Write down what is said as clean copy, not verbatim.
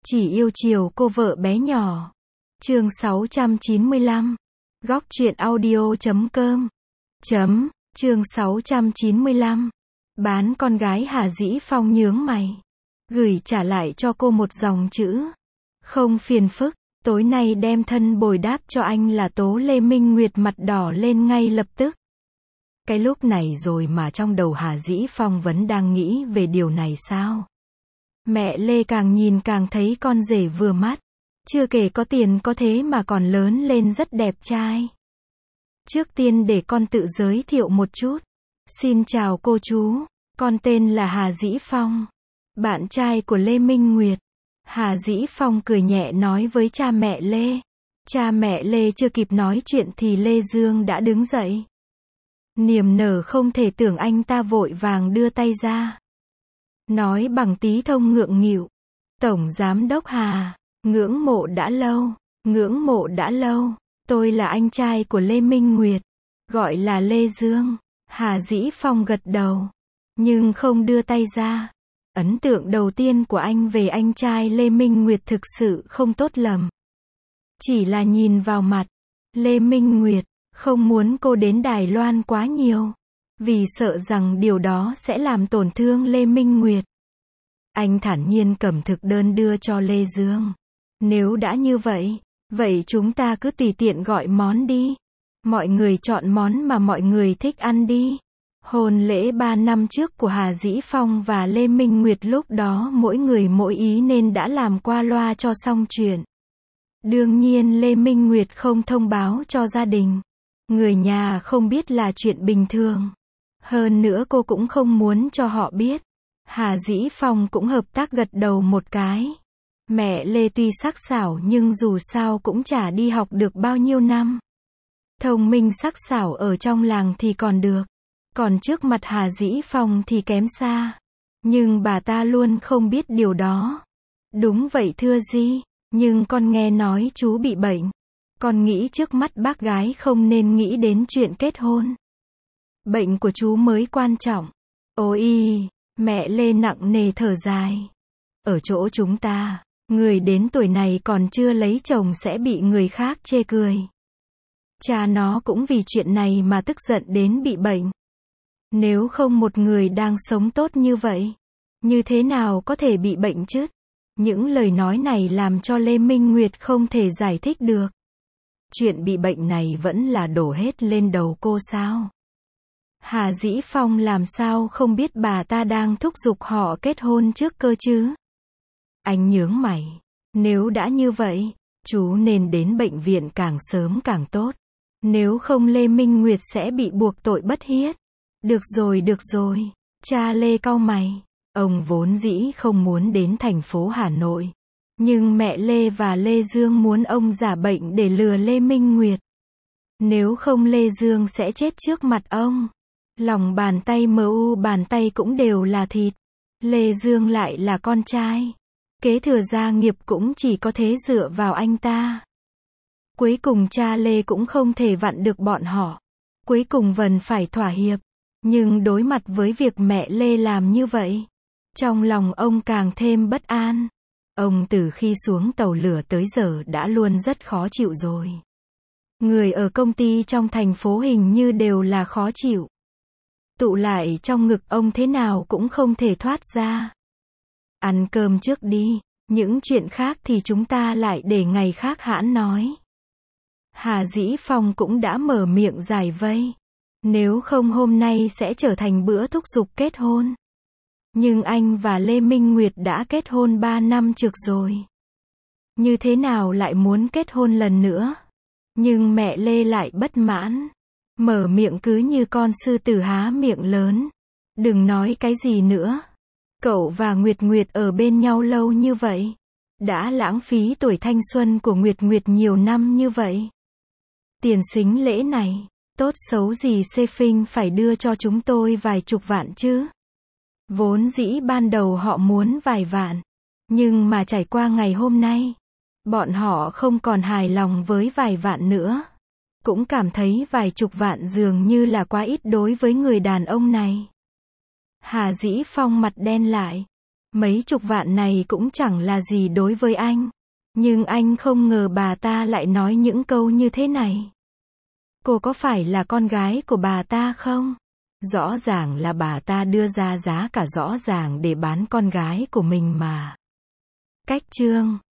Chỉ yêu chiều cô vợ bé nhỏ. Chương 695. Góc truyện audio.com. Chương 695. Bán con gái Hà Dĩ Phong nhướng mày. Gửi trả lại cho cô một dòng chữ. Không phiền phức, tối nay đem thân bồi đáp cho anh là Tố Lê Minh Nguyệt mặt đỏ lên ngay lập tức. Cái lúc này rồi mà trong đầu Hà Dĩ Phong vẫn đang nghĩ về điều này sao? Mẹ Lê càng nhìn càng thấy con rể vừa mắt. Chưa kể có tiền có thế mà còn lớn lên rất đẹp trai. Trước tiên để con tự giới thiệu một chút. Xin chào cô chú, con tên là Hà Dĩ Phong, bạn trai của Lê Minh Nguyệt. Hà Dĩ Phong cười nhẹ nói với cha mẹ Lê. Cha mẹ Lê chưa kịp nói chuyện thì Lê Dương đã đứng dậy. Niềm nở không thể tưởng anh ta vội vàng đưa tay ra. Nói bằng tí thông ngượng nghịu. Tổng Giám đốc Hà, ngưỡng mộ đã lâu, tôi là anh trai của Lê Minh Nguyệt, gọi là Lê Dương. Hà Dĩ Phong gật đầu, nhưng không đưa tay ra. Ấn tượng đầu tiên của anh về anh trai Lê Minh Nguyệt thực sự không tốt lắm. Chỉ là nhìn vào mặt, Lê Minh Nguyệt không muốn cô đến Đài Loan quá nhiều, vì sợ rằng điều đó sẽ làm tổn thương Lê Minh Nguyệt. Anh thản nhiên cầm thực đơn đưa cho Lê Dương. Nếu đã như vậy, vậy chúng ta cứ tùy tiện gọi món đi. Mọi người chọn món mà mọi người thích ăn đi. Hôn lễ 3 năm trước của Hà Dĩ Phong và Lê Minh Nguyệt lúc đó mỗi người mỗi ý nên đã làm qua loa cho xong chuyện. Đương nhiên Lê Minh Nguyệt không thông báo cho gia đình. Người nhà không biết là chuyện bình thường. Hơn nữa cô cũng không muốn cho họ biết. Hà Dĩ Phong cũng hợp tác gật đầu một cái. Mẹ Lê tuy sắc sảo nhưng dù sao cũng chả đi học được bao nhiêu năm. Thông minh sắc sảo ở trong làng thì còn được. Còn trước mặt Hà Dĩ Phong thì kém xa. Nhưng bà ta luôn không biết điều đó. Đúng vậy thưa Di, nhưng con nghe nói chú bị bệnh. Con nghĩ trước mắt bác gái không nên nghĩ đến chuyện kết hôn. Bệnh của chú mới quan trọng. Ôi, mẹ Lê nặng nề thở dài. Ở chỗ chúng ta, người đến tuổi này còn chưa lấy chồng sẽ bị người khác chê cười. Cha nó cũng vì chuyện này mà tức giận đến bị bệnh. Nếu không một người đang sống tốt như vậy, như thế nào có thể bị bệnh chứ? Những lời nói này làm cho Lê Minh Nguyệt không thể giải thích được. Chuyện bị bệnh này vẫn là đổ hết lên đầu cô sao? Hà Dĩ Phong làm sao không biết bà ta đang thúc giục họ kết hôn trước cơ chứ? Anh nhướng mày. Nếu đã như vậy, chú nên đến bệnh viện càng sớm càng tốt. Nếu không Lê Minh Nguyệt sẽ bị buộc tội bất hiết. Được rồi. Cha Lê cau mày. Ông vốn dĩ không muốn đến thành phố Hà Nội. Nhưng mẹ Lê và Lê Dương muốn ông giả bệnh để lừa Lê Minh Nguyệt. Nếu không Lê Dương sẽ chết trước mặt ông. Lòng bàn tay bàn tay cũng đều là thịt. Lê Dương lại là con trai. Kế thừa gia nghiệp cũng chỉ có thế dựa vào anh ta. Cuối cùng cha Lê cũng không thể vặn được bọn họ. Cuối cùng vẫn phải thỏa hiệp. Nhưng đối mặt với việc mẹ Lê làm như vậy, trong lòng ông càng thêm bất an. Ông từ khi xuống tàu lửa tới giờ đã luôn rất khó chịu rồi. Người ở công ty trong thành phố hình như đều là khó chịu. Tụ lại trong ngực ông thế nào cũng không thể thoát ra. Ăn cơm trước đi, những chuyện khác thì chúng ta lại để ngày khác hãn nói. Hà Dĩ Phong cũng đã mở miệng giải vây. Nếu không hôm nay sẽ trở thành bữa thúc giục kết hôn. Nhưng anh và Lê Minh Nguyệt đã kết hôn 3 năm trước rồi. Như thế nào lại muốn kết hôn lần nữa? Nhưng mẹ Lê lại bất mãn. Mở miệng cứ như con sư tử há miệng lớn. Đừng nói cái gì nữa. Cậu và Nguyệt Nguyệt ở bên nhau lâu như vậy. Đã lãng phí tuổi thanh xuân của Nguyệt Nguyệt nhiều năm như vậy. Tiền sính lễ này, tốt xấu gì Xê Phinh phải đưa cho chúng tôi vài chục vạn chứ. Vốn dĩ ban đầu họ muốn vài vạn. Nhưng mà trải qua ngày hôm nay, bọn họ không còn hài lòng với vài vạn nữa. Cũng cảm thấy vài chục vạn dường như là quá ít đối với người đàn ông này. Hà Dĩ Phong mặt đen lại. Mấy chục vạn này cũng chẳng là gì đối với anh. Nhưng anh không ngờ bà ta lại nói những câu như thế này. Cô có phải là con gái của bà ta không? Rõ ràng là bà ta đưa ra giá cả rõ ràng để bán con gái của mình mà. Cách chương